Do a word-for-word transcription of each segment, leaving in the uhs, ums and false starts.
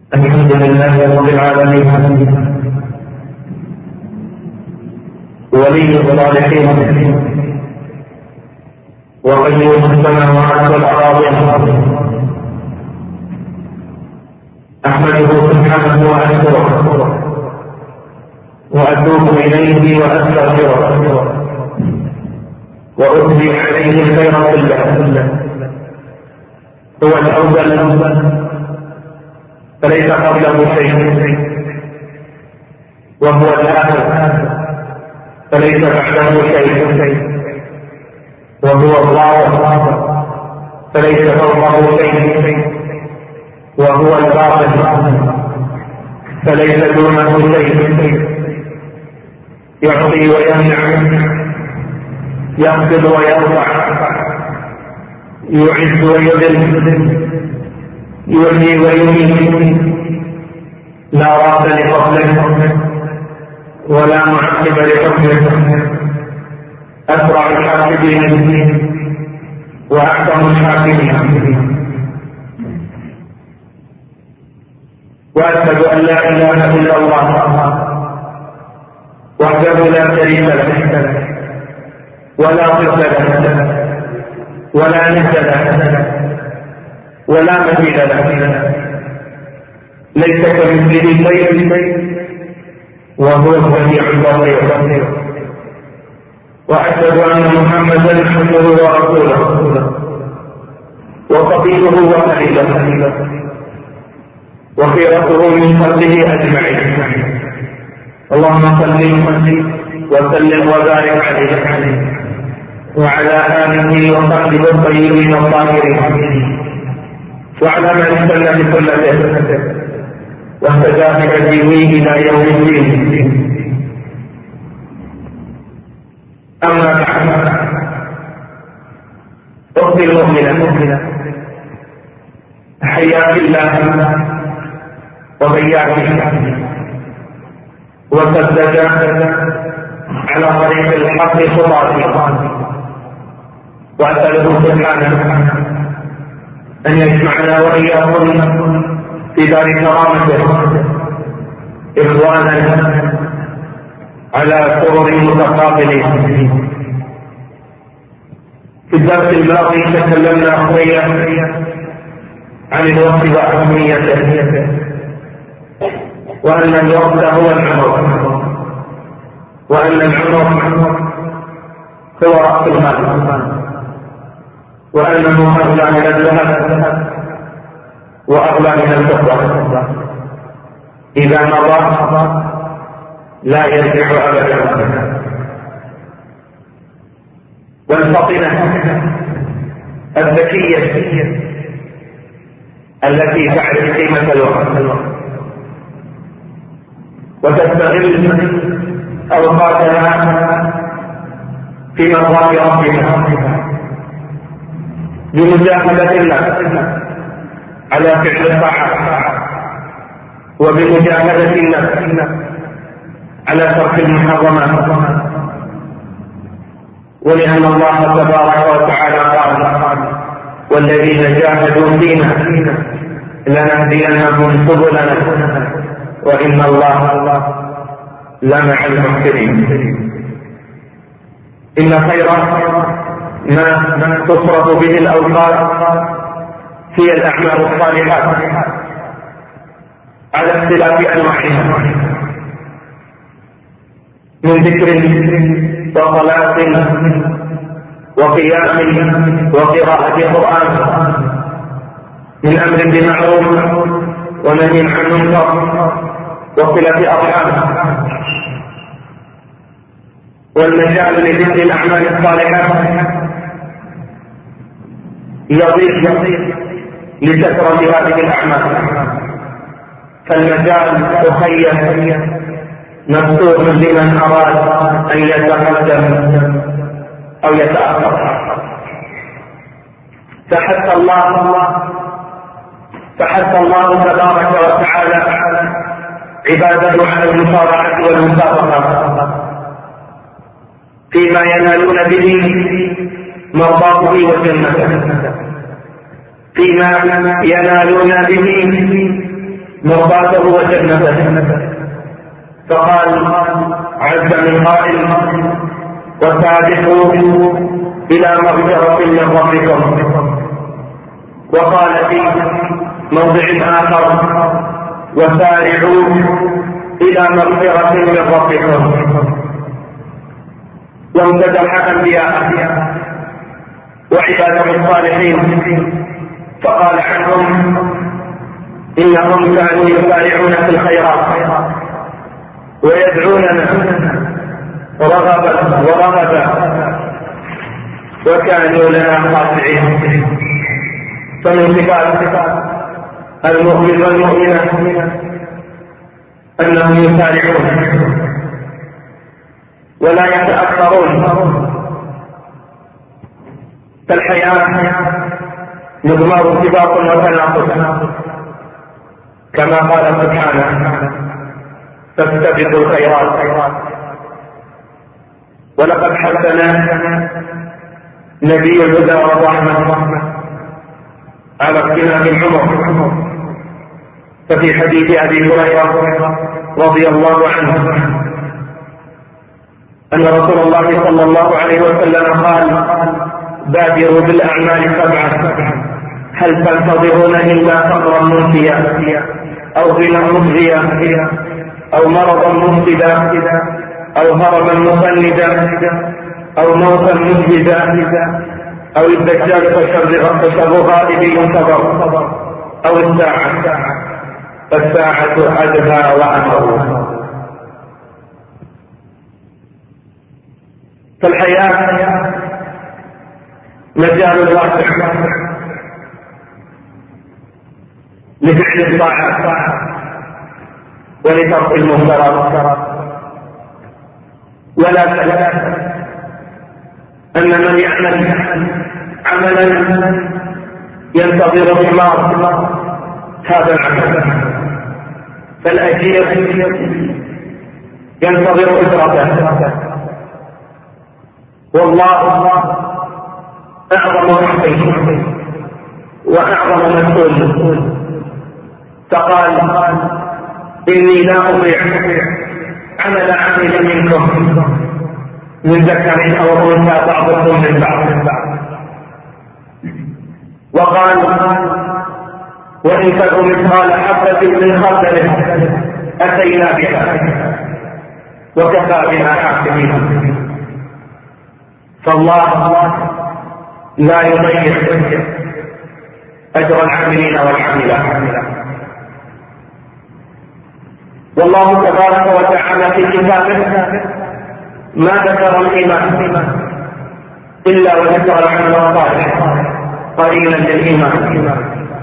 الحمد لله رب العالمين ولي الصالحين وقيوم السماوات والأراضي أحمده سبحانه وأشكره وأتوب إليه وأستغفره وأثني عليه الخير كله. هو الأول فليس قبله شيء، وهو الآخر فليس بعده شيء، وهو الظاهر فليس فوقه شيء، وهو الباطن فليس دونه شيء. يعطي ويمنع، يخفض ويرفع، يعز ويذل، يحيي ويميت، لا راد لفضله ولا معقب لحكمه. أسرع الحاكمين وأحكم الحاكمين، وأشهد أن لا إله إلا الله وحده لا شريك له ولا ضد له ولا ند له ولا مثيل له، ليس كمثله شيء وهو السميع البصير. وأشهد أن محمدا عبده ورسوله وصفيه وخليله وخيرته من خلقه أجمعين. اللهم صل وسلم وبارك عليه وعلى آله وصحبه الطيبين الطاهرين، وعلى من استنى بسنته واهتدى بهديه إلى يوم الدين. أما بعد، أخذ المؤمنة حياك الله وبياك وسدد على طريق الحق خطاته، وأسأله سبحانه أن يجمعنا وإياكم في دار كرامته إخوانا على سرر متقابلين. في الدرس الماضي تكلمنا شوية عن الوقت وأهميته، وأن الوقت هو العمر، وأن العمر هو رأس المال، وأنه أغلى من الذهب وأغلى من الفضة. إذا مضى لا يرجع أبدا. والفطنة الذكية التي تعرف قيمة الوقت وتستغل أوقاتها في مرضاة ربها بمجاهدة الله على فعل الطاعات، وبمجاهدة النفس على ترك المحرمات. ولأن الله تبارك وتعالى قال: والذين جاهدوا فينا لنهدينهم سبلنا وإن الله لمع المحسنين. إن خير ما تصرف به الأوقات هي الأعمال الصالحات على اختلاف أنواعها، من ذكر وصلاة وقيام وقراءة قرآن، من أمر بمعروف ونهي عن منكر وصلة أرحام. والمجال لذكر الأعمال الصالحات يضيف لكثرة هذه الأعمال، فالمجال أخير مفتوح لمن أراد أن يتقدم أو يتأخر. فحث الله فحث الله تبارك وتعالى عباده على المصارعة والمسابقة فيما ينالون به مرضاته وجنته، فيما ينالون به مرضاته وجنته. فقال عز من قائل: وسابقوا إلى مغفرة من ربكم. وقال في موضع آخر: وسارعوا إلى مغفرة من ربكم. وامتدح أنبياءه وعباده الصالحين فقال عنهم: إنهم كانوا يسارعون في الخيرات ويدعوننا رغبا ورهبا وكانوا لنا خاشعين. فمن صفات المؤمن والمؤمنة أنهم يسارعون ولا يتأخرون. فالحياة مضمار ارتباط وتناقض، كما قال سبحانه: فاستبقوا الخيرات. ولقد حثنا نبي الهدى والرحمة على اغتنام العمر. ففي حديث أبي هريرة رضي الله عنه أن رسول الله صلى الله عليه وسلم قال: بادروا بالأعمال سبعة، هل تنتظرون إلا فقرا منسيا أو غنى مخزيا أو مرضا مفسدا أو هرما مفندا أو موتا مجهدا أو الدجال فشر غائب ينتظر أو الساعة فالساعة أدهى وأمر. فالحياة مجال واسع لفعل الطاعات ولترك المنكرات. ولا شك أن من يعمل عملا ينتظر ثمار هذا العمل فالأجير ينتظر أجرته. والله أعظم محسن وأعظم مسؤول، فقال: إني لا أضيع عمل عامل منكم من ذكر أو أنثى بعضكم من بعض. وقال: وإن تكن مثقال حبة من خردل أتينا بها وكفى بنا حاكمين. فالله لا يضيع أجر العاملين والعاملات. والله تبارك وتعالى في كتابه ما ذكر الإيمان إلا وذكر العمل الصالح قرينا للإيمان،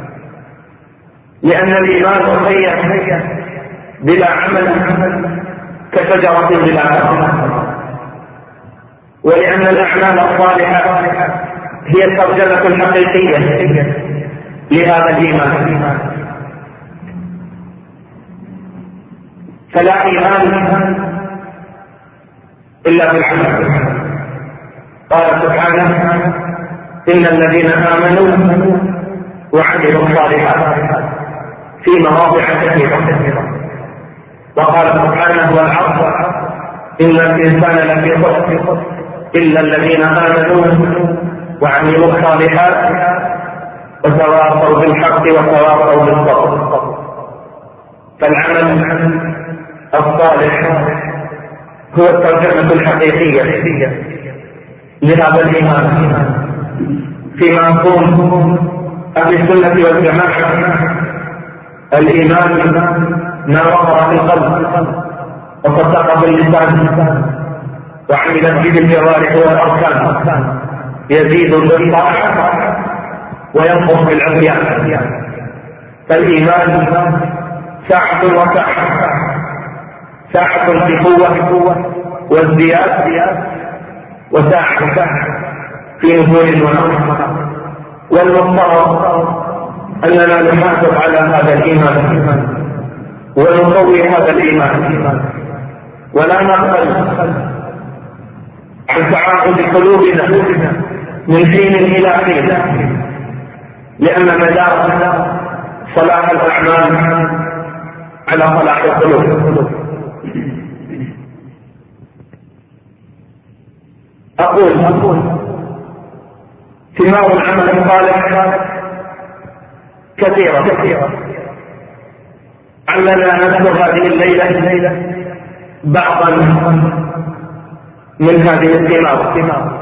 لأن الإيمان مخير بلا عمل كشجرة بلا ثمر، ولأن الأعمال الصالحة هي الترجمة الحقيقية لهذا الإيمان. فلا إيمان إلا بالعمل. قال سبحانه: إن الذين آمنوا وعملوا الصالحات في مواضع كثيرة. وقال سبحانه: والعصر إن الإنسان لفي خسر إلا الذين آمنوا وعملوا الصالحات وتواصوا بالحق وتواصوا بالصبر. فالعمل الصالح هو الترجمة الحقيقية لهذا الإيمان. فيما نقول أهل السنة والجماعة: الإيمان ما وقر في القلب وصدق باللسان وعمل به الجوارح والأركان يزيد بالطاعة وينقص بالعصيان. فالإيمان ساعة وساعة، ساعة في قوة وازدياد، وساعة في نزول ونقص. والمفترض أننا نحافظ على هذا الإيمان ونقوي هذا الإيمان ولا نغفل عن تعاقد قلوبنا من حين إلى حين، لأن مدار صلاح الأعمال على صلاح القلوب. أقول ثمار العمل الصالح كثيرة، علنا نذكر هذه الليلة بعضا من هذه الثمار.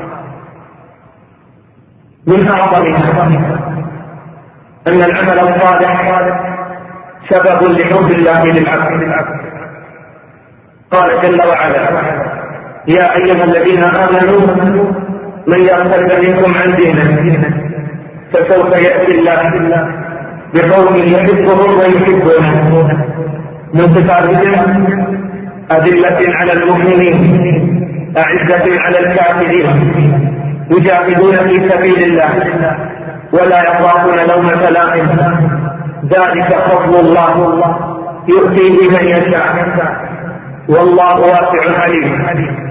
من أعظمها أن العمل الصالح سبب لحب الله للعبد. قال جل وعلا: يا أيها الذين آمنوا من يرتد منكم عن دينه فسوف يأتي الله بقوم يحبهم ويحبونه من صفاتهم أذلة على المؤمنين أعزة على الكافرين يجاهدون في سبيل الله ولا يخافون لومة لائم ذلك فضل الله يؤتيه من يشاء والله واسع عليم.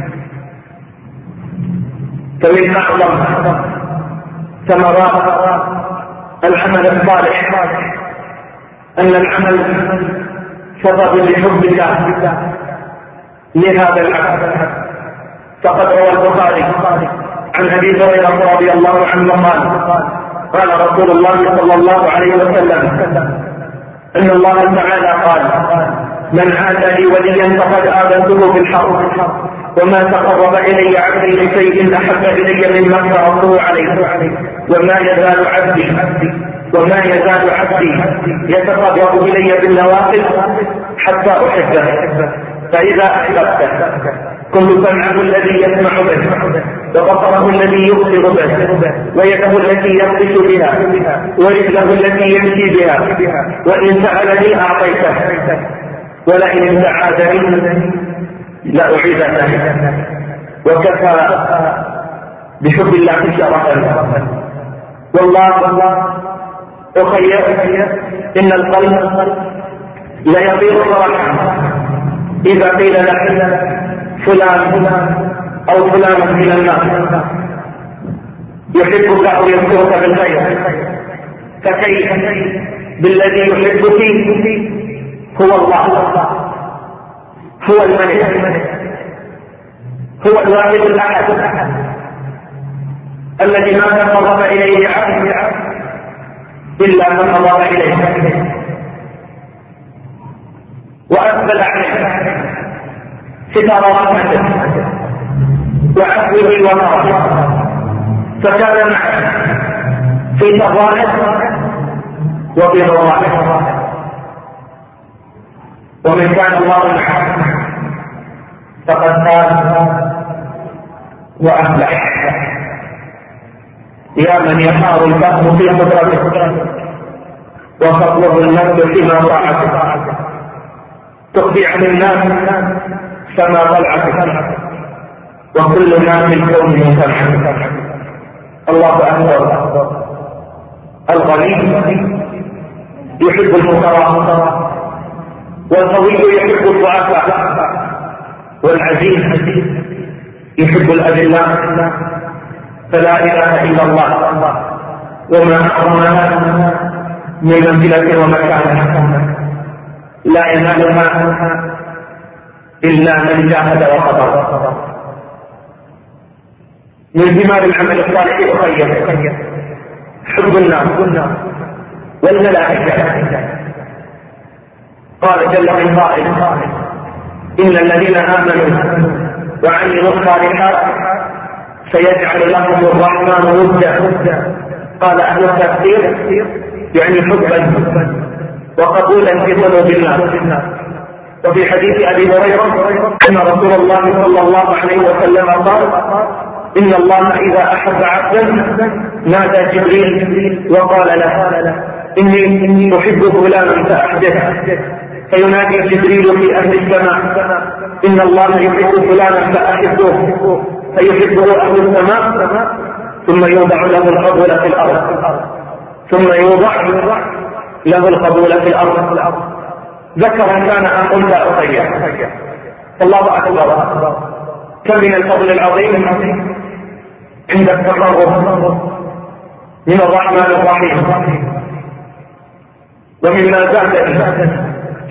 فمن أعظم ثمرات العمل الصالح أن العمل سبب لحب الله لهذا العبد. فقد روى البخاري عن أبي هريرة رضي الله عنه قال: قال رسول الله صلى الله عليه وسلم: إن الله تعالى قال: من عادى لي وليا فقد آذنته بالحرب وما تقرب إلي عبدي بشيء أحب إلي مما افترضته عليه وما يزال عبدي وما يزال عبدي يتقرب إلي بالنوافل حتى أحبه. فإذا أحببته كل سمعه الذي يسمع به وبصره الذي يبصر به ويده التي يبطش بها ورجله التي يمشي بها وإن سألني أعطيته ولئن استعاذني لأعيذنه. وكفى بحب الله شرفا. والله أخير إن القلب ليطير فرحا إذا قيل له فلان أو فلان من الناس يحبك أو يذكرك بالخير، فكيف بالذي يحبك هو الله، هو الملك، هو الواحد الأحد الذي ما تقرب إليه عبد إلا من تقرب إليه وأقبل عليه ستر رحمته وعفوه وكرمه، فكان معه في سرائه وفي ضرائه. ومن كان الله معه فقد فاز وأفلح. يا من يحار الفهم في قدرته وفضله النفس فيما طاعته، تخفي عن الناس فما طلعت وكل ما في الكون مجتمع. الله أكبر. الغني يحب الفقراء والقوي يحب الضعفاء والعزيز يحب الأذلاء. فلا إله إلا الله وما أعظمها من منزلة ومكانة لا ينالها إلا من جاهد وقدر. من ثمار العمل الصالح أخير حب الناس والملائكة. قال جل من قائل: إن الذين آمنوا وعملوا الصالحات سيجعل لهم الرحمن ودا. قال أهل التفسير يعني حبا وقبولا في قلوب الناس. وفي حديث أبي هريرة أن رسول الله صلى الله عليه وسلم قال: إن الله إذا أحب عبدا نادى جبريل وقال له: إني إني أحب فلانا فأحبه. فينادي جبريل في أهل السماء: إن الله يحب فلانا فأحبه. فيحبه أهل السماء ثم يوضع له القبول في الأرض ثم يوضع له القبول في الأرض. ذكر كان أم أنثى أخير. الله أكبر. كم من الفضل العظيم عند التقرب من الرحمن الرحيم. ومما زادني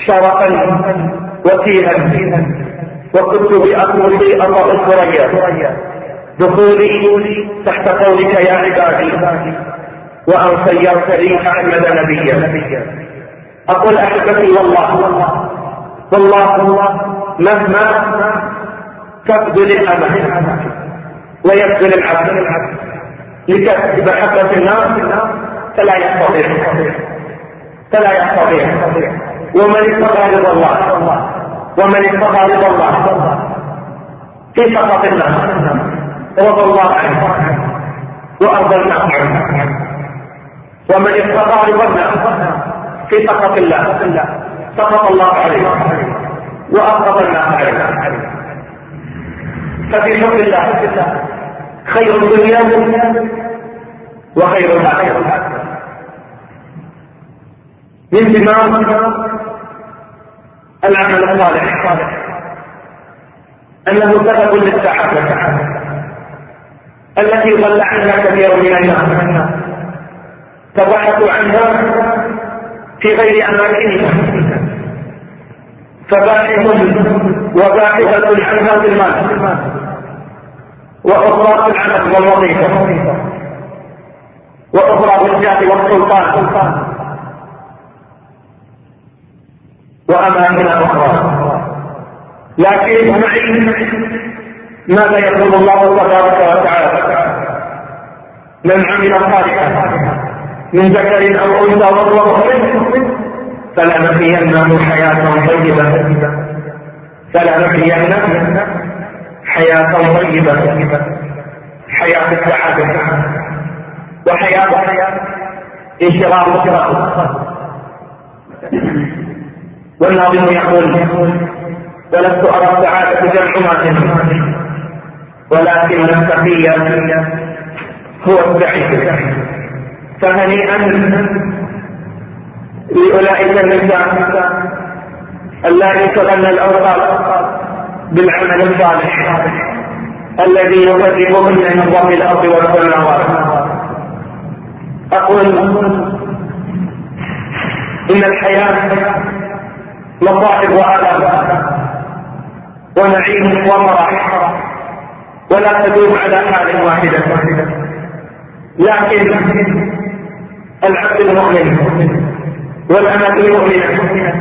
شرفا وفيها، وكنت بأقوتي أطأ الثريا دخولي تحت قولك يا عبادي وأن صيرت لي أحمد نبيا. أقول أحبتي والله والله مهما تبذل الأمل ويبذل العبد لكسب محبة الناس فلا يستطيع فلا يستطيع ومن اتقى رضا الله ومن اتقى رضا الله في سخط الله رضى الله عنه وأرضى الناس عنه، ومن اتقى رضا الله في سخط الله سخط الله عليه وأرضى الناس عليه. ففي حب الله خير الدنيا وخير الآخرة. من ثمار العمل الصالح أنه سبب للسعادة التي ضل عنها كثير من الناس، تبحثوا عنها في غير أماكنها، فباحث وباحثة عنها في المال وأخرى في العمل والوظيفة وأخرى في الجاه والسلطان وأماكن أخرى. لكن معي ماذا يقول الله تبارك وتعالى: من عمل صالحا من ذكر أو أنثى وهو مؤمن فلنحيينه حياة طيبة فلنحيينه حياة طيبة، حياة السعادة وحياة انشراح الصراط. والناظم يقول: ولست أرى السعادة جمع مال ولكن التقي هو السعيد. فهنيئا لأولئك النساء اللاتي تغنى الأوقات بالعمل الصالح الذي يقربهن من رب الأرض والسماوات. أقول إن الحياة مصائب وآلام ونعيم ومرح ولا تدوم على حال واحدة، لكن العبد المؤمن والأمة المؤمنة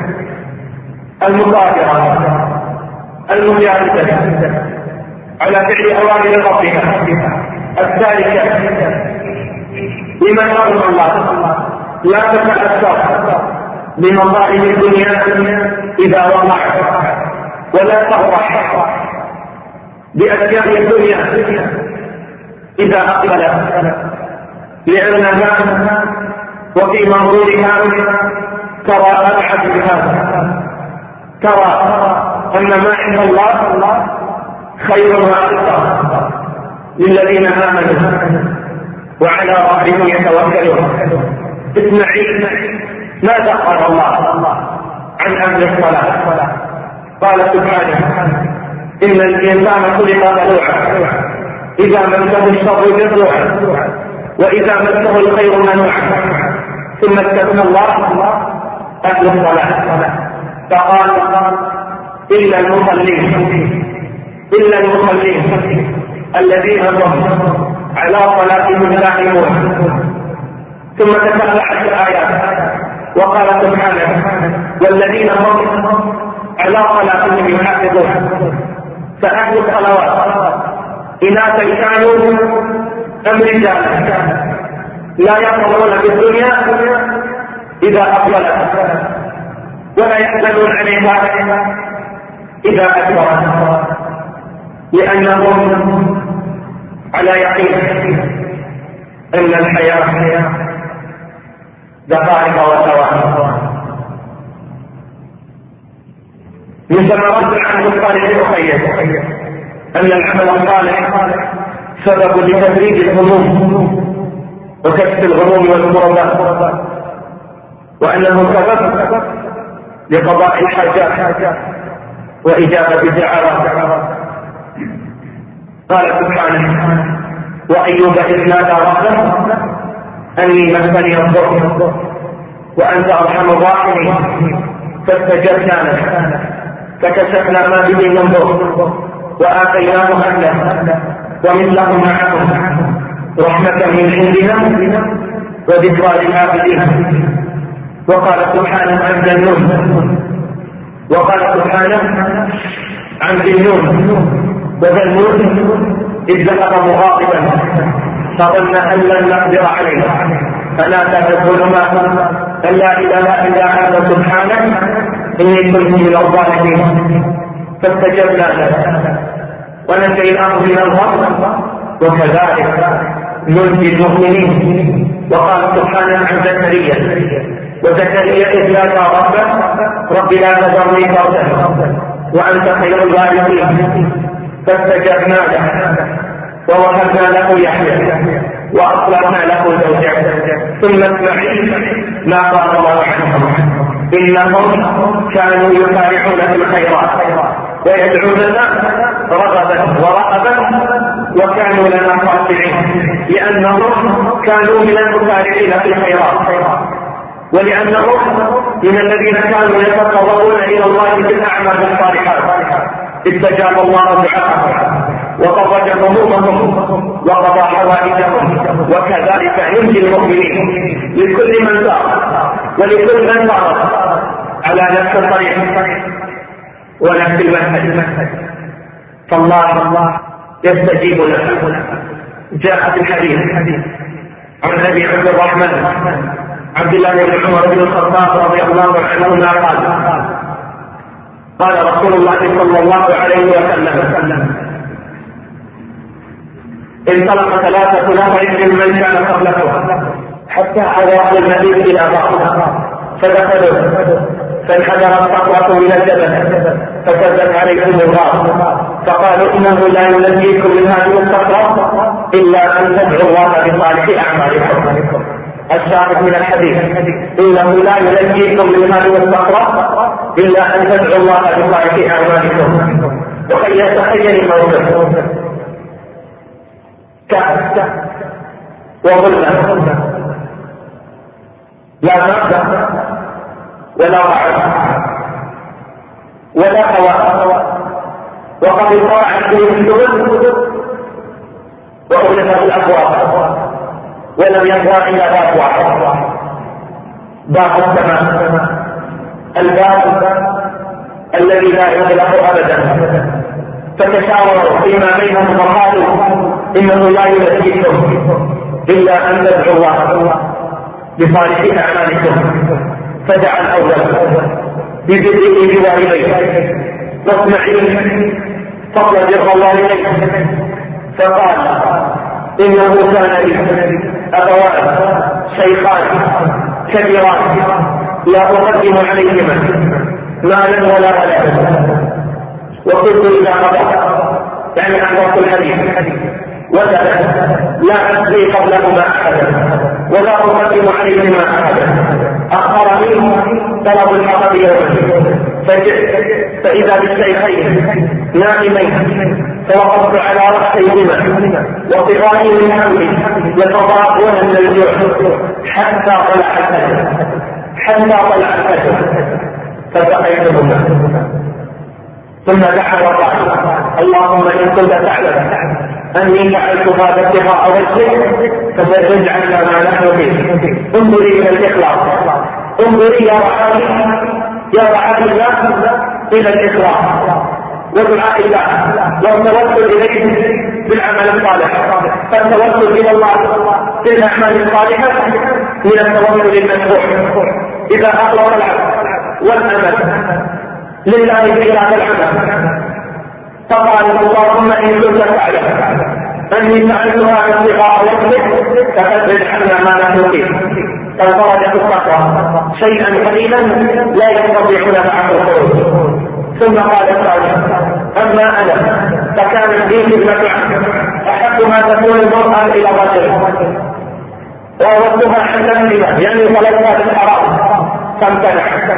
المقادرة المجاهدة على فعل أوامر ربها الثالثة لمن رحم الله لا تتأثر بمصائب الدنيا إذا وقعت، ولا تفرح بأشياء الدنيا إذا أقبلت، لأنها وفي منظورها ترى أبعد من هذا، ترى أن ما عند الله خير وأكثر للذين آمنوا وعلى ربهم يتوكلون. اسمعي ماذا قال الله عن أهل الصلاة؟ قال سبحانه: إن الإنسان خلق هلوعا إذا مسه الشر جزوعا وإذا مسه الخير منوعا. ثم استثنى الله أهل الصلاة فقال: إلا المصلين إلا المصلين الذين هم على صلاتهم دائمون. ثم تتبعت الآيات وقال سبحانه: والذين هم على صلاتهم يحافظون. فأهل الصلوات إناثا كانوا أم رجالا لا يقرون بالدنيا إذا أقبلت ولا يحزنون عليها إذا أكبرت، لأنهم على يقين أن الحياة دقائق وثواني. من ثمرات العمل الصالح أخير أن العمل الصالح سبب لتفريج الهموم وكشف الغموم والكربات، وأنه سبب لقضاء الحاجات وإجابة الدعوات. قال سبحانه: وأيوب إذ نادى ربه أني مسني الضر وأنت أرحم الراحمين فاستجبنا له فكشفنا ما به من ضر وآتيناه أهله ومثلهم معهم رحمة من عندنا وذكرى للعابدين. وقال سبحانه عن ذنون وقال سبحانه عن ذنون وذنون إذ ذهب مغاضبا فظن أن لن نقدر عليه فنادى في الظلمات أن لا إله إلا أنت سبحانك إني كنت من الظالمين فاستجبنا له ونجيناه من الغم وكذلك ننجي المؤمنين. وقال سبحانه عن زكريا وزكريا إذ نادى ربه رب لا تذرني فردا وأنت خير الوارثين فاستجبنا له ووهبنا له يحيى وأصلحنا له زوجه. ثم اسمعيل ما قال الله عنهم إنهم كانوا يسارعون في الخيرات ويدعوننا رغبا ورهبا وكانوا لنا خاشعين لأنهم كانوا من المسارعين في الخيرات ولأنهم من الذين كانوا يتقربون إلى الله بالأعمال الصالحات استجاب الله دعاءهم وفرج همومهم وقضى حوائجهم. وكذلك ننجي المؤمنين لكل من سار ولكل من سار على نفس الطريق ونفس المنهج فالله يستجيب له. جاء في الحديث عن ابي عبد الرحمن عبد الله بن عمر بن الخطاب رضي الله عنهما قال قال رسول الله صلى الله عليه وسلم انطلق ثلاثة نفر ممن كان قبلكم حتى أضاءوا المدينة إلى بعض فدخلوا فانحدرت صخرة من الجبل فكذب عليكم الغار فقالوا إنه لا ينجيكم من هذه الصخرة إلا أن تدعوا الله بصالح أعمالكم. الشاهد من الحديث إنه لا ينجيكم من هذه الصخرة إلا أن تدعوا الله بصالح أعمالكم. وقد يتخيل الموقف كأس وظلم لا مبدأ ولا رعد ولا هواء وقد طاعت به السبل وأغلقت الأبواب ولم يبقى إلا باب واحد باب السماء الباب الذي لا يغلق أبدا. فتشاوروا فيما بينهم وقالوا إنه لا ينجيكم إلا أن تدعوا الله بصالح أعمالكم. فدعا الأول بذكره بوالديه واسمعين فضل بر الوالدين فقال إنه كان لي أبوان شيخان كبيران لا أقدم عليهما مالا ولا ولدا وقلت إذا قضى يعني أحوط الحديث وذلك لا أسري قبلهما أحدا ولا أقدم عليهما أحدا. أخبرني طلب الحق يوما فجئت فإذا بالشيخين نائمين فوقفت على رأسيهما وصغاري من حملي يتضاءون من الجوع حتى طلع الفجر حتى طلع الفجر فسقيتهما. ثم دعا وقال اللهم إن كنت تعلم أني فعلت هذا ابتغاء وجهك ففرج عنا ما نحن فيه. انظري إلى الإخلاص انظري يا رعاي يا رعاي الله إلى الإخلاص ودعاء الله والتوسل إليه بالعمل الصالح. فالتوسل إلى الله بالأعمال الصالحة من التوسل المشروع إذا أخلص العبد والأمل لله في هذا العمل فقال اللهم إن كنت تعلم أني فعلت هذا ابتغاء وجهك ففرج عنا ما نحن فيه. فانفرجت الصخرة شيئا قليلا لا يستطيعون معه الخروج. ثم قال الثاني أما أنا فكانت لي خدمة أحب ما تكون المرأة إلى الرجل وأردتها عند النساء يعني طلبتها بالحرام فامتنع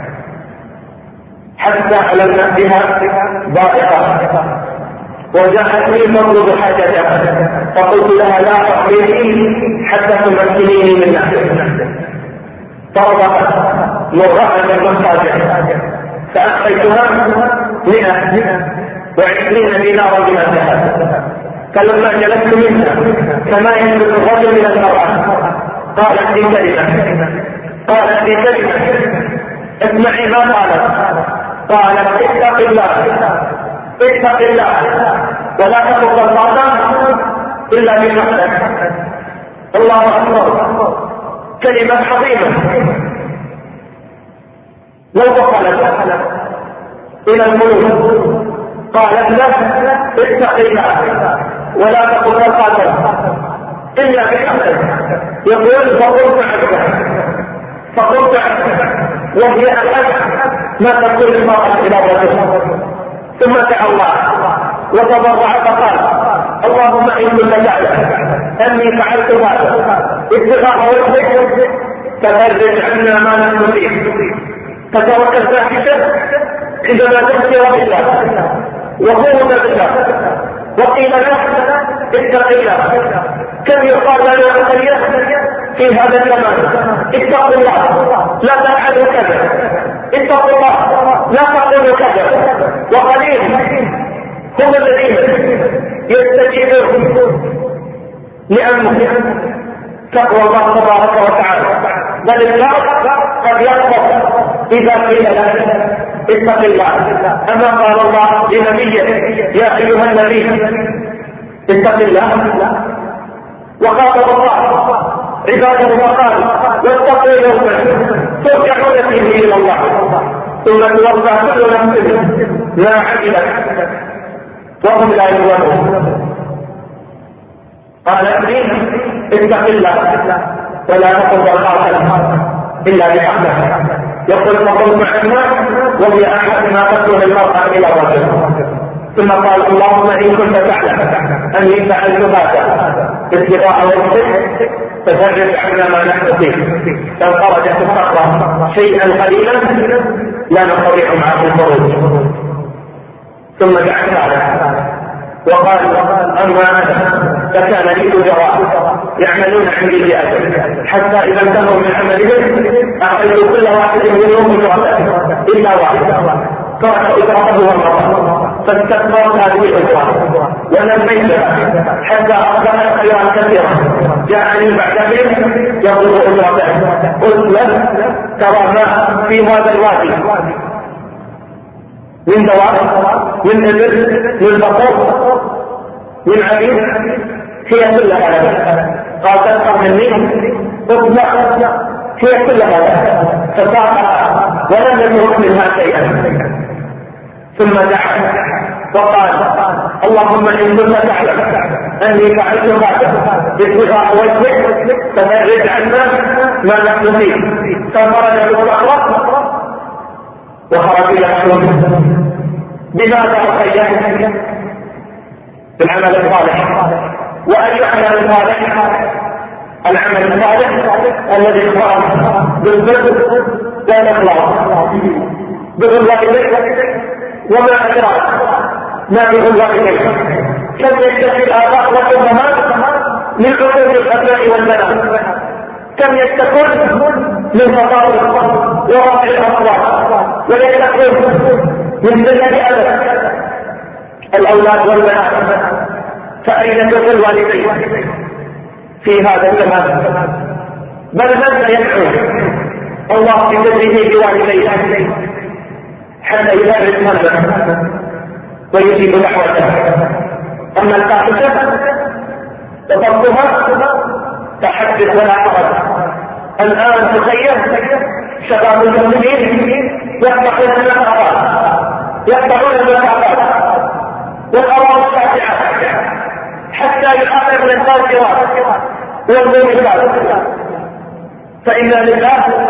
حتى علمنا بها ضائقة وجاءتني تطلب حاجتها فقلت لها لا تحرميني حتى تمكنيني من نفسك. فرضت مرة المساجد فأخذتها مئة وعشرين دينارا من الذهب. فلما جلست منها كما ينزل الرجل من المرأة قالت لي كلمة قالت لي كلمة اسمعي ما قالت. قالت اتق الله اتق الله ولا تقل الباطل إلا بنفسك. الله أكبر، كلمة عظيمة. لو دخلت إلى الملوك قالت له اتق الله ولا تقل القاتل إلا بحقك. يقول فقلت عنك فقلت عنك وهي الأب ما تقول المرأة إلى الرجل. ثم دعا الله وتضرع فقال اللهم إن كنت تعلم أني فعلت هذا ابتغاء وجهك ففرج عنا ما نحن فيه. فترك الفاحشة عندما تذكر بالله وهو بالله وقيل له اتق الله. كم يقال لنا أخيات في هذا الزمان اتقوا الله لا تفعلوا كذا، اتقوا الله لا تقولوا كذا. وقليل هم الذين يستجيبون لأنهم تقوى الله تبارك وتعالى. بل الله قد يغضب إذا قيل له اتق الله. أما قال الله لنبيه يا أيها النبي اتق الله، وخاطب الله عباده وقال واتقوا يوما ترجعون فيه إلى الله ثم توفى كل نفس ما عملت وهم لا يظلمون. قال ابني اتق الله ولا تقل القاتل إلا بحقك. يقول فقل معنا وهي أحد ما تكون المرأة إلى الرجل. ثم قال اللهم إن كنت تعلم أني فعلت هذا ابتغاء وجهك ففرج عنا ما نحن فيه. فانخرجت الصخرة شيئا قليلا لا نستطيع معه الخروج. ثم دعا تعالى وقال أما أنا فكان لي أجراء يعملون عندي بأجل حتى إذا انتهوا من عملهم أخذوا كل واحد منهم أجرته إلا واحد ترك أجرته والمرأة. فاستكبرت هذه الأجرة ونميتها حتى أصبحت خيرا كثيرا. جاءني بعد ذلك يطلب أجرته. قلت له ترى ما في هذا الوادي من دواب من إبل من بقر من عبيد هي كلها لك. قال تذكر مني قلت لا هي كلها لك. فساقها ولم يترك منها شيئا. ثم دعا وقال اللهم إن كنت تعلم أني فعلت هذا ابتغاء وجهك ففرج عنا ما نحن فيه. فخرج بالصخرة وخرج إلى الشرب. بماذا أخيّن؟ بالعمل الصالح. وأي عمل صالح؟ العمل الصالح الذي خرج بالبر والإخلاص بر الوالدين. وما أدراك ما بر الوالدين؟ كم يكتفي الآباء والأمهات من عقوق الأبناء والبنات؟ كم يستكون من تطاول ورفع الأصوات ويستكون من ذلك أدب الأولاد والبنات؟ فأين بر الوالدين في هذا الزمان؟ بل من يدعو الله ببره بوالديه حتى يبارك مرضه ويجيب دعوته. أما الفاحشة وتركها فحدث ولا حرج. الآن تخيل شباب المسلمين يقطعون المسافات يقطعون المسافات والأراضي الشاسعة حتى يحقق من القاصرات والمنكرات. فإنا لله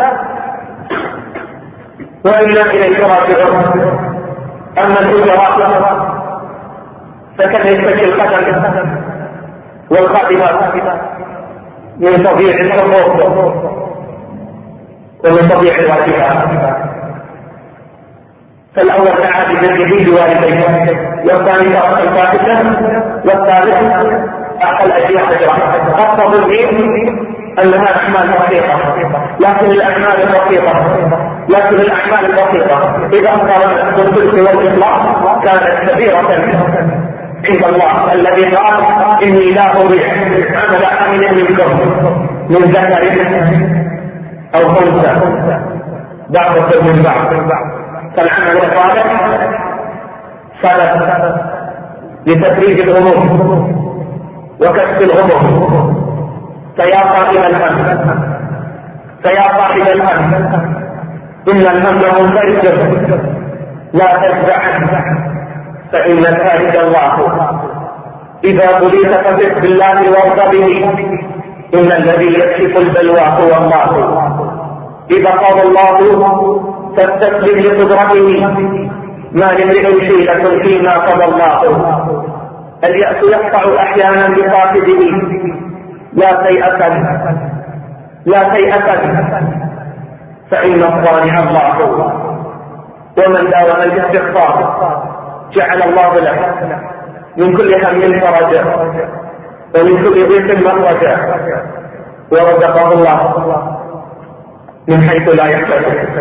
وإنا إليه راجعون. أما الأجراء فكان يستكي القدم والخادمات من طبيعة الحقوق ومن طبيعة الواجبات. فالأول تعالي بالجديد بوالديه، والثاني ترك الفاحشة، والثالث أقل أشياء أجرا. أقصد الدين أنها أعمال بسيطة، لكن الأعمال البسيطة لكن الأعمال البسيطة إذا قارنت بالصدق والإخلاص كانت كبيرة عند الله، الذي قال إني لا أضيع عمل عامل منكم من ذكر أو أنثى بعضكم من بعض، فالعمل الصالح سبب لتفريج الهموم وكسب الغموم. فيا صاحب الهم فيا صاحب الهم إن الهم منفرج لا تجزع عنه، فإن الفارج الله. إذا بليت فثق بالله وارض به، إن الذي يكشف البلوى هو الله. إذا قضى الله فاستسلم لقدرته، ما لامرئ حيلة فيما قضى الله. اليأس يقطع أحيانا بقاصده، لا تيأسا لا تيأسا فإن الصانع الله. ومن داوم الاستغفار جعل الله له من كل هم فرجا ومن كل ضيق مخرجا، ورزقه الله من حيث لا يحتسب.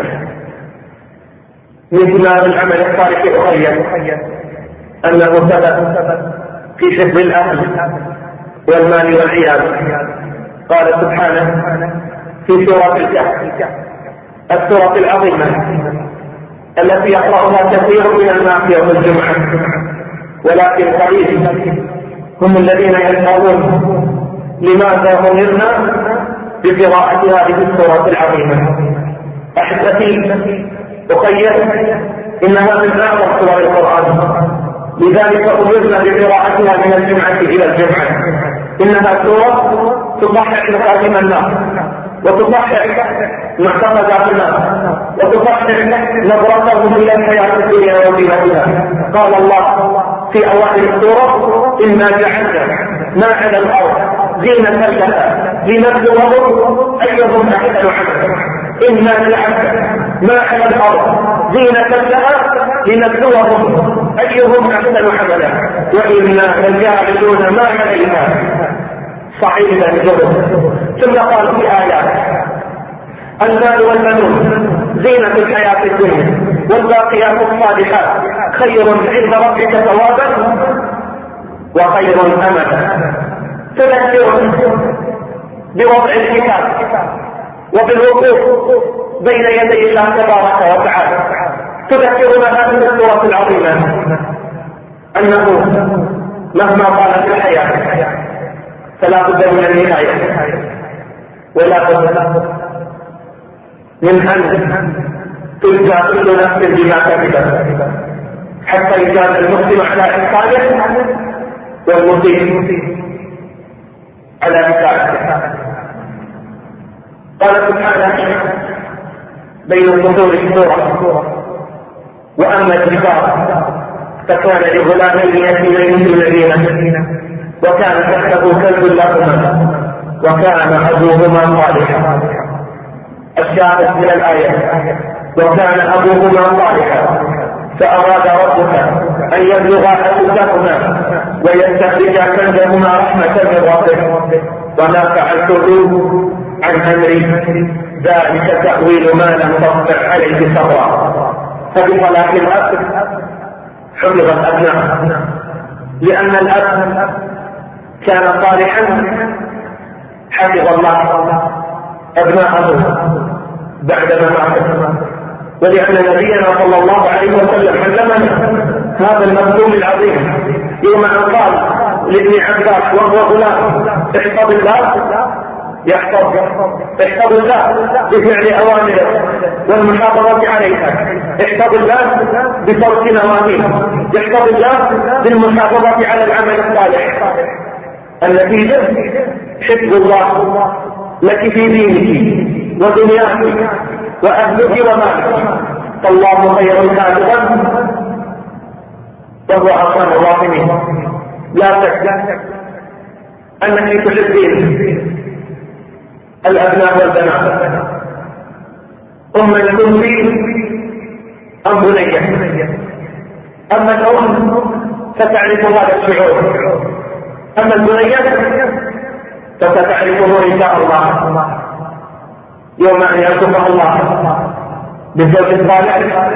من ثمار العمل الصالح أخيا أنه سبب في حفظ الأهل والمال والعيال. قال سبحانه في سورة الكهف، السورة العظيمة التي يقرأها كثير من الناس يوم الجمعة، ولكن قليل هم الذين يسألون لماذا أمرنا بقراءة هذه السورة العظيمة. أحبتي أخير، إنها من أعظم سور القرآن، لذلك أمرنا بقراءتها من الجمعة إلى الجمعة. إنها سورة تصحح خاتم الناس، وتصحح معتقدات الناس، وتصحح نظرتهم إلى الحياة الدنيا وزينتها. قال الله في أوائل السورة إنا جعلنا ما على الأرض زينة لها لنبلوهم أيهم أحسن عملا. إنا جعلنا ما على الأرض زينة لها لنبلوهم أيهم أحسن عملا وإنا لجاعلون ما عليها صعيدا جرما. ثم قال في آيات المال والبنون زينة الحياة الدنيا والباقيات الصالحات خير عند ربك ثوابا وخير أملا. تذكر بوضع الكتاب وبالوقوف بين يدي الله تبارك وتعالى. تذكرنا هذه السورة العظيمة أنه مهما طالت الحياة فلا بد من النهاية، ولا بد من أن تجزى كل نفس بما كسبت، حتى يجازى المسلم على إحسانه والمسيء على إساءته. قال سبحانه بين فصول السورة وأما الجبار فكان لغلامين يتيمين في المدينة وكان تحته كلب لهما وكان أبوهما صالحا. الشاهد من الآية وكان أبوهما صالحا فأراد ربك أن يبلغا أشدهما ويستخرجا كنزهما رحمة من ربك وما فعلته عن أمري ذلك تأويل ما لم تستطع عليه صبرا. فبصلاح الأب حفظ الأبناء، لأن الأب كان صالحا حفظ الله أبناءه بعدما مات. ولأن نبينا صلى الله عليه وسلم علمنا هذا المفهوم العظيم يوم أن قال لابن عباس وهو غلام احفظ الله يحفظ احفظ الله بفعل أوامره والمحافظة عليها، احفظ الله بترك نواهيه، احفظ الله بالمحافظة على العمل الصالح. النتيجة حفظ الله لك في دينك ودنياك وأهلك ومالك، فالله خير كاتبا وهو أرحم الراحمين. لا شك أنك تحبين الأبناء والبنات، أم الكنت أم بنية. أما الأم فتعرف هذا الشعور، أما البنية فستعرفه إن شاء الله يوم أن يرزقها الله بالزوج الصالح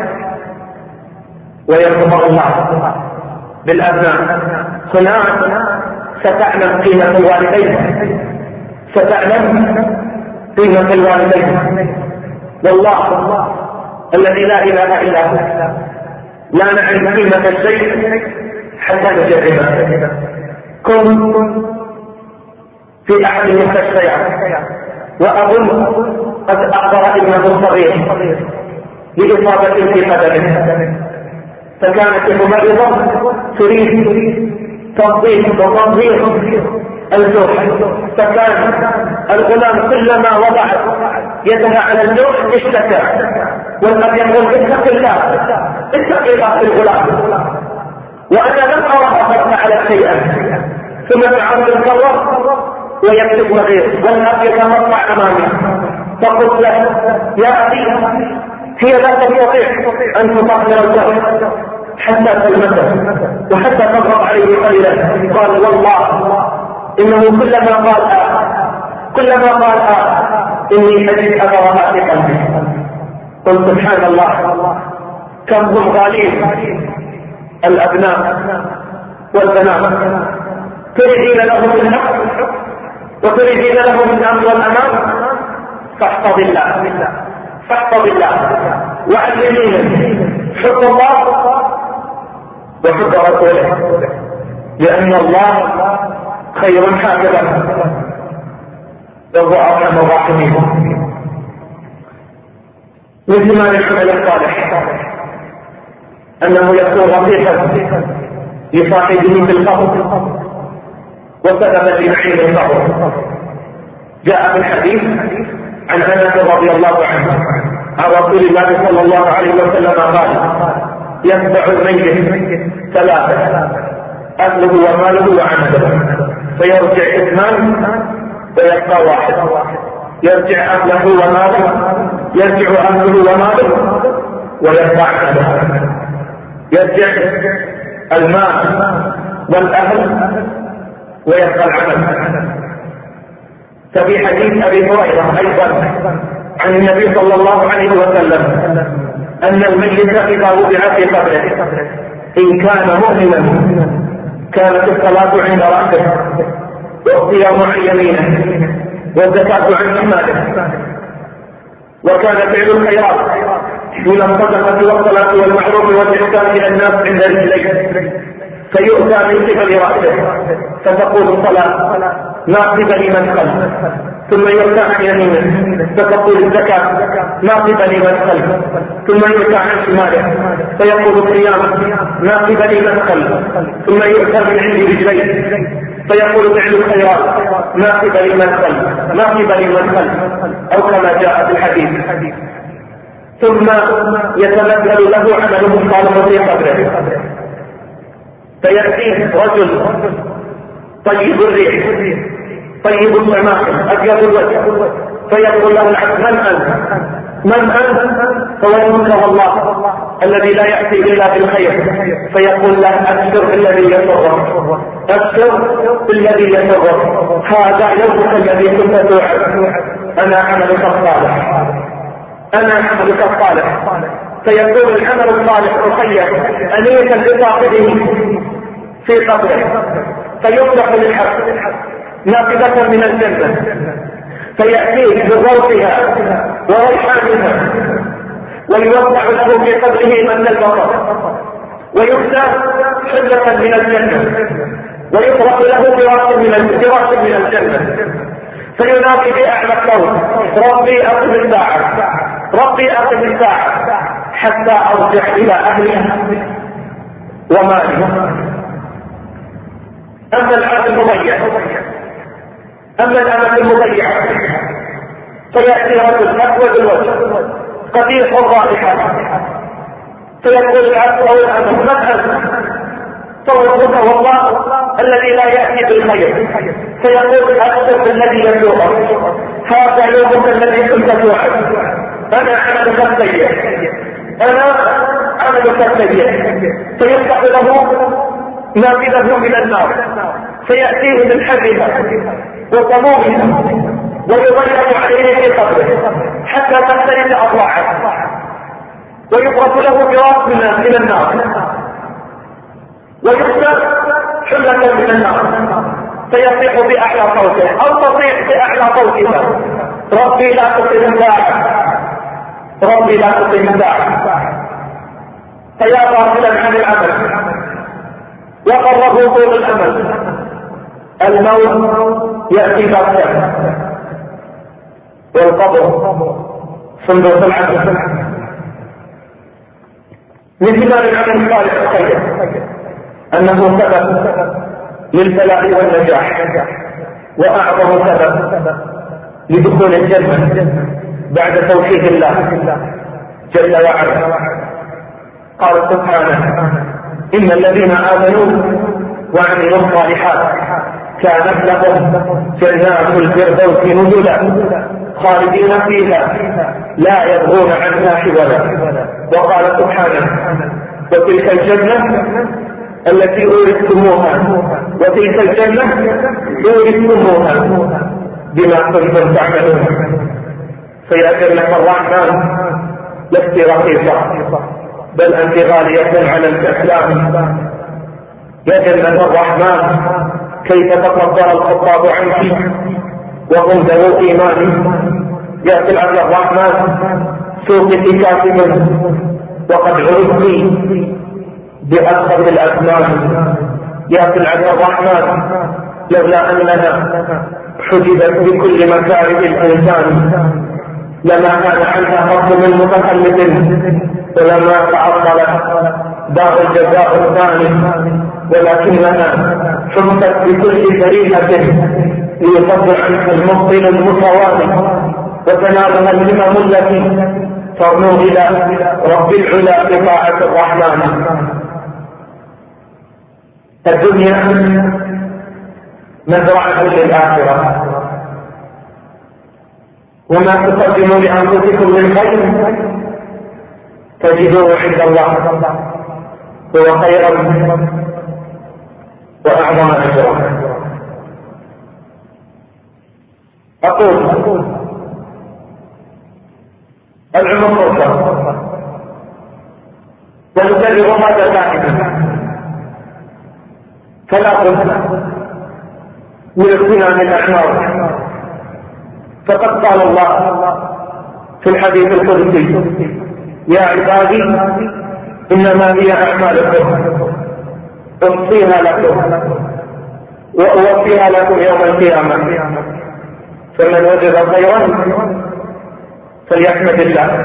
ويرزق الله بالأبناء. هناك ستعلم قيمة الوالدين، ستعلم قيمة الوالدين. والله الذي لا إله إلا هو لا نعلم قيمة الشيء حتى نجربه. كنت في أحد المستشفيات وأظن قد أخبر ابنه الصغير بإصابة في قدمه، فكانت الممرضة تريد تنظيف وتنظيف الجرح، فكان الغلام كلما وضعت يدها على الجرح اشتكى، والأب يقول اتق الله اتق الله في الغلام، وأنا لم أرى قد فعلت شيئا. ثم تعود القرار ويكتب صغير والأب يتمطع أمامي، فقلت له يا أبي هي لا تستطيع أن تطهر الجرح حتى تلمسه وحتى تضغط عليه قليلا. قال والله إنه كلما قال آه كلما قال آه إني أجد أثرها في قلبي. قلت سبحان الله كم هم غالين الأبناء والبنات، تريدين لهم الحق وتريدين لهم الأمن والأمان، فاحفظ الله فاحفظ الله وعلميهم حب الله وحب رسوله، لأن الله خير حافظا وهو أرحم الراحمين. من ثمار العمل الصالح أنه يكون رفيقا لصاحبه في الفضل وسببا لنعيم الفضل. جاء في الحديث عن أنس رضي الله عنه عن رسول الله صلى الله عليه وسلم قال يتبع الميت ثلاثة أهله وماله وعمله، فيرجع اثنان ويبقى واحد، يرجع أهله وماله يرجع أهله وماله ويبقى عمله، يرجع المال والأهل ويبقى العمل. ففي حديث أبي هريرة أيضا عن النبي صلى الله عليه وسلم أن الميت إذا وضع في قبره إن كان مؤمنا كانت الصلاة عند رأسه والصيام عن يمينه والزكاة عن شماله، وكان فعل الخيرات من الصدقة والصلاة والمعروف والإحسان إلى الناس عند رجليه، فيؤتى من قبل رأسه فتقول الصلاة ما قبل من خلف، ثم يؤتى عن يمينه فتقول الزكاة ما قبل من خلف، ثم يؤتى عن شماله فيقول الصيام ما قبل من خلف، ثم يؤتى من عند رجليه فيقول فعل الخيرات ما قبل من خلف ما قبل من خلف، أو كما جاء في الحديث. ثم يتمثل له عمله الصالح في قبره، فيأتيه رجل طيب الريح طيب السماء أبيض الوجه، فيقول له العبد من أنت؟ من أنت؟ فيقول الله الذي لا يأتي إلا بالخير، فيقول له أبشر بالذي يسرك أبشر بالذي يسرك، هذا يومك الذي كنت توعد، أنا عملك الصالح أنا عملك الصالح. فيكون العمل الصالح مخير أنية لصاحبه في قبره، فيفتح للحق نافذة من الجنة فيأتيه بضوءها وريحانها، ويوضع له في قبره من البصر، ويفتح حلة من الجنة، ويطرق له فراش من فراش من الجنة، فينادي بأعلى الصوت ربي أقم الساعة ربي أقم الساعة حتى أرجع إلى أهلي ومالي. أما العبد المضيع أما الأمة المضيعة فيأتي رجل أسود الوجه قبيح الرائحة، فيقول العبد أو الأمة من أنت؟ فوالله والله الذي لا يأتي بالخير، فيقول أكثر بالذي يسوءك، هذا يومك الذي كنت توعد، أنا عملك السيء أنا عملك السيء. فيفتح له نافذه من النار فيأتيه من حرها وسمومها ويضيق عليه في قبره حتى تختلف أضلاعه، ويضرب له براس من النار ويكسر حلة من النار فيصيح بأعلى صوته أو تصيح بأعلى صوتها: ربي لا تقم الساعة، ربي لا تقم الساعة. فيا غافلا عن العمل وقربه طول الأمل، الموت يأتي بغتة والقبر صندوق العمل. من ثمار العمل الصالح الخير أنه سبب للفلاح والنجاح، وأعظم سبب لدخول الجنة بعد توحيد الله جل وعلا. قال سبحانه: إن الذين آمنوا وعملوا الصالحات كانت لهم جنات الفردوس نزلا خالدين فيها لا يبغون عنها حولا. وقال سبحانه: وتلك الجنة التي أورثتموها وتلك الجنة أورثتموها بما كنتم تعملون. فيا جنة الرحمن لست رخيصة، بل أنت غالية على الإسلام. يا جنة الرحمن كيف تقدر الخطاب عنك وهم ذو إيمان. يا سلعة الرحمن سوقك كاتب وقد عرفت بأسخط الأثمان. يا سلعة الرحمن لولا أنها حجبت بكل مكاره الإنسان لما كان عنها حكم المتخلف، ولما تعطلت دار الجزاء الثاني، ولكنها حمت بكل سريعة ليصد عنها المبطل المتوالي وتنالها الهمم التي ترنو إلى رب العلا بطاعة الرحمن. الدنيا مزرعة للآخرة، وما تقدموا لأنفسكم من خير تجدوه عند الله هو خيرا وأعظم أجرا. أقول العمر فرصة، ونكرر هذا دائما، فلا بد من اغتنام الأعمار. فقد قال الله في الحديث القدسي: يا عبادي إنما هي أعمالكم أحصيها لكم وأوفيها لكم يوم القيامة، فمن وجد خيرا فليحمد الله،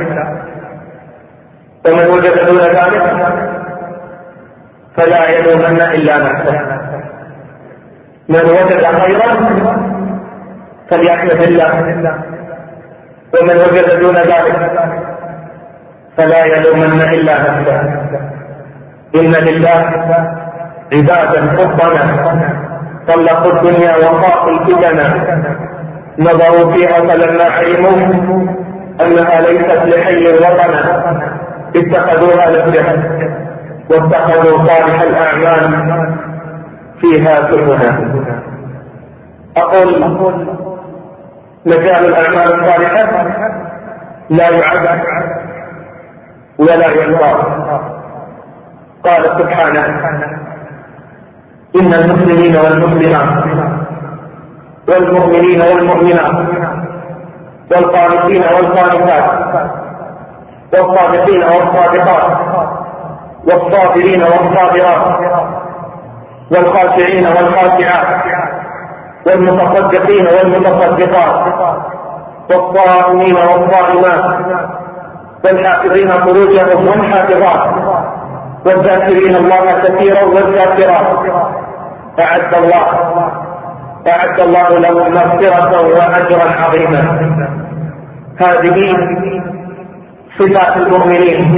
ومن وجد دون ذلك فلا يلومن إلا نفسه. من وجد خيرا فليحمد الله، ومن وجد دون ذلك فلا يلومن إلا نفسه. إن لله عبادا فضلا طلقوا الدنيا وخافوا الفتن، نظروا فيها فلما علموا أنها ليست لحي وطنا اتخذوها لهجة واتخذوا صالح الأعمال فيها سفنا. أقول مجال الأعمال الصالحة لا يعد ولا يحصى. قال سبحانه: إن المسلمين والمسلمات والمؤمنين والمؤمنات والقانتين والقانتات والصادقين والصادقات والصابرين والصابرات والخاشعين والخاشعات والمتصدقين والمتصدقات والصائمين والصائمات والحافظين فروجهم والحافظات والذاكرين الله كثيرا والذاكرات أعد الله أعد الله لهم مغفرة وأجرا عظيما. هذه صفات المؤمنين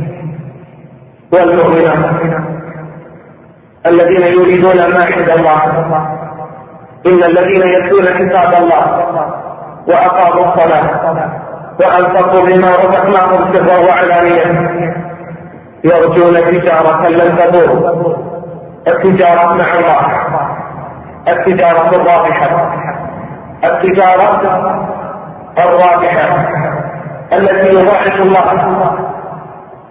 والمؤمنات الذين يريدون ما عند الله. إن الذين يتلون كتاب الله وأقاموا الصلاة وأنفقوا مما رزقناهم سرا وعلانية يرجون تجارة لن تبور. التجارة مع الله، التجارة الرابحة، التجارة الرابحة التي يضاعف الله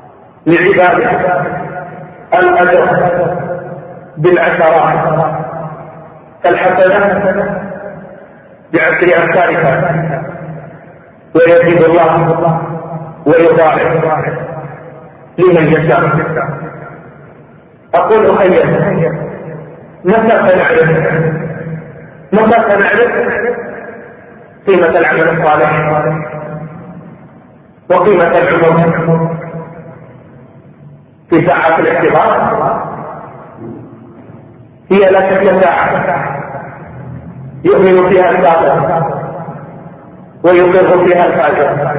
لعباده الأجر بالعشرات، الحسنة بعشر أمثالها، ويزيد الله ويضاعف لمن يشاء. أقول أخير، متى سنعرف متى سنعرف قيمة العمل الصالح وقيمة العمر في ساعات الاختبار؟ هي لا شك ساعة يؤمن فيها الكافر ويقر فيها الفاجر.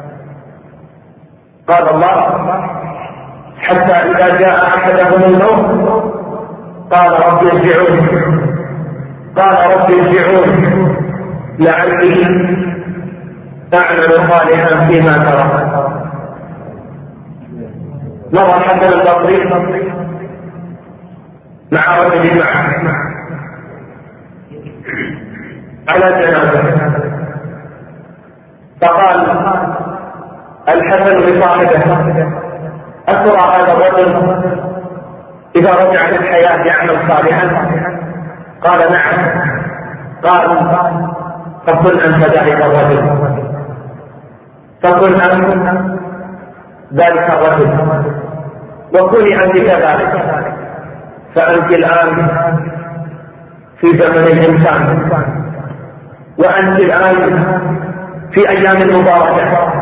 قال الله: حتى إذا جاء أحدهم الموت قال رب ارجعون قال رب ارجعون لعلي أعمل صالحا فيما ترك. نرى الحسن البصري مع رجل معه على جنازة، فقال الحسن لصاحبه: أترى هذا الرجل إذا رجع في الحياة يعمل صالحا؟ قال: نعم. قال: فكن أنت ذلك الرجل، فكن أنت ذلك الرجل، وكوني أنت كذلك، فأنت الآن في زمن الإنسان، وأنت الآن في أيام المباركة.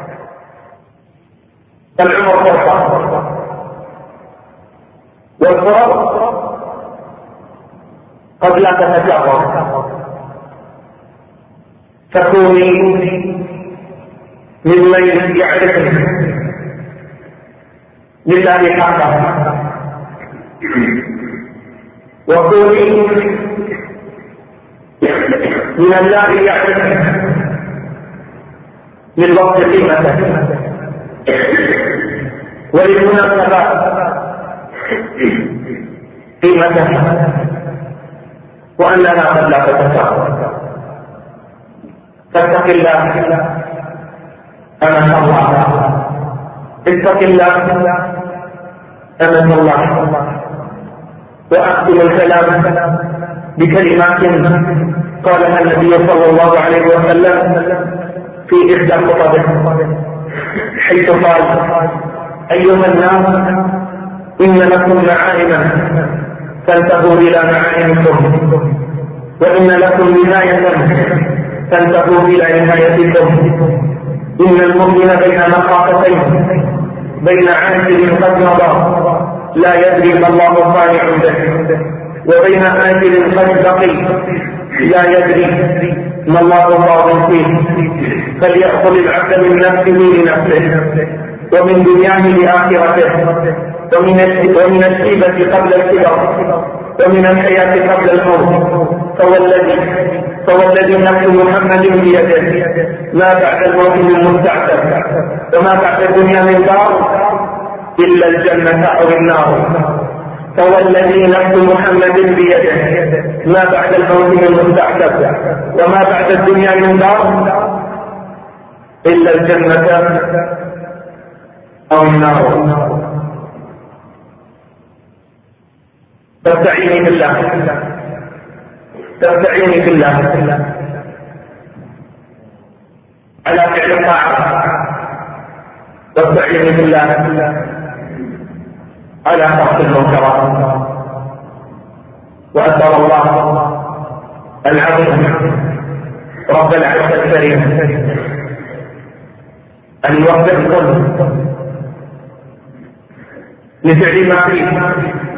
العمر فرصة، والفرص قد لا تتكرر، فكوني ممن يعرف لله حقه، وكوني من الله يعرف للوقت قيمته وللمناسبات قيمتها، وأنها قد لا تتكرر. فاتق الله أمة الله، اتق الله أمة الله. وأختم الكلام بكلمات قالها النبي صلى الله عليه وسلم في إحدى خطبه، حيث قال: أيها الناس، إن لكم معالم فانتهوا إلى معالمكم، وإن لكم نهاية فانتهوا إلى نهايتكم. إن المؤمن بين مخافتين، بين عاجل قد مضى لا يدري ما الله صانع به، وبين آجل قد بقي لا يدري ما الله راض فيه. فليأخذ العبد من نفسه لنفسه، ومن دنياه لآخرته، ومن ومن الشيبة قبل الكبر، ومن الحياة قبل الموت. فوالذي فوالذي نفس محمد بيده ما بعد الموت من مستعتب، وما بعد الدنيا من دار إلا الجنة أو النار. فوالذي نفس محمد بيده ما بعد الموت من مستعتب، وما بعد الدنيا من دار إلا الجنة أو النار. تستعيني بالله تستعيني بالله على فعل الطاعة، تستعيني بالله على ترك المنكرات. وأسأل الله العظيم رب العرش الكريم أن يوفقكم لفعل ما فيه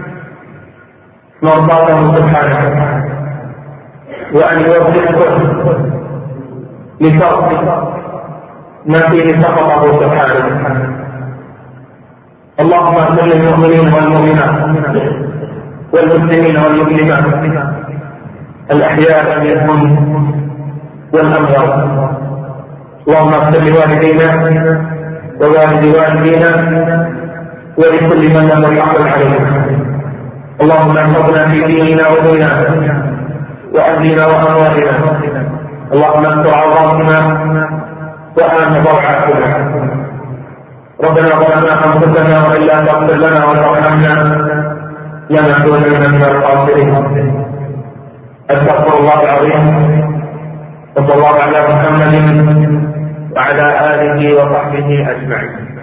مرضاته سبحانه، وأن يوفقكم لترك ما فيه سخطه سبحانه. اللهم اغفر للمؤمنين والمؤمنات والمسلمين والمسلمات الأحياء منهم والأموات. اللهم اغفر لوالدينا ووالد والدينا ولكل من له الحق عليهم. اللهم احفظنا في ديننا ودنيانا وأهلنا وأموالنا. اللهم استر عوراتنا وآمن روعاتنا. ربنا ظلمنا أنفسنا وإن لم تغفر لنا وترحمنا لنكونن من الخاسرين. أستغفر الله العظيم، وصلى الله على محمد وعلى آله وصحبه أجمعين.